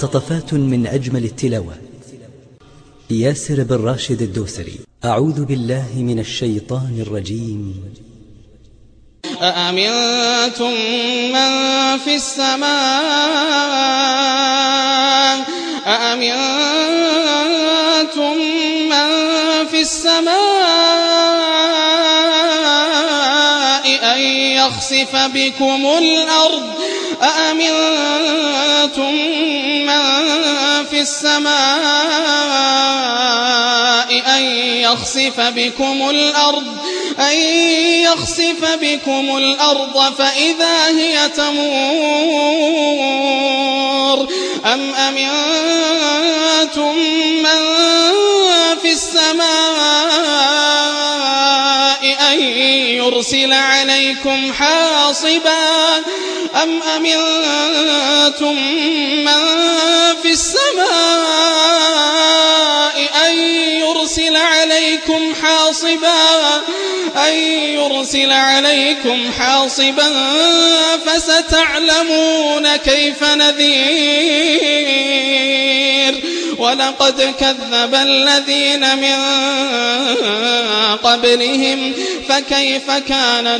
مقتطفات من أجمل التلاوة. ياسر بن راشد الدوسري. أعوذ بالله من الشيطان الرجيم. أأمنتم من في السماء أأمنتم من في السماء أن يخسف بكم الأرض أأمنتم من في السماء أن يخسف بكم الأرض فإذا هي تمور أم أمنتم من في السماء أن يرسل عليكم حاصبا أم أمنتم من في السماء أن يرسل عليكم حاصبا فستعلمون كيف نذير. ولقد كذب الذين من قبلهم فكيف كان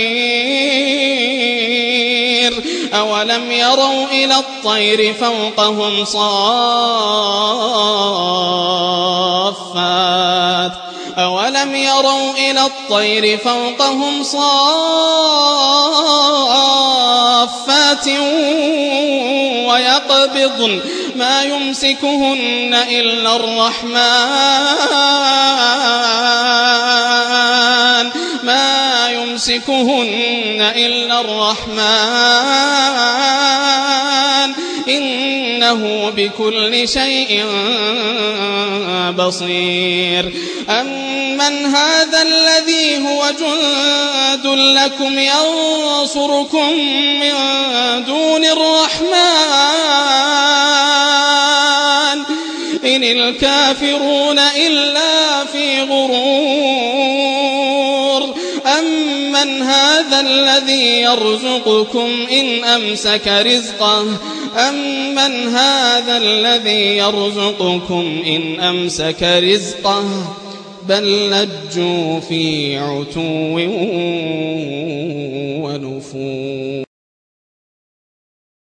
نكير. أولم يروا إلى الطير فوقهم صافات ويقبضن ما يمسكهن إلا الرحمن إنه بكل شيء بصير. أمن هذا الذي هو جند لكم ينصركم من دون الرحمن إن الكافرون إلا في غرور. أمن هذا الذي يرزقكم إن أمسك رزقه بل لجوا في عتو ونفور.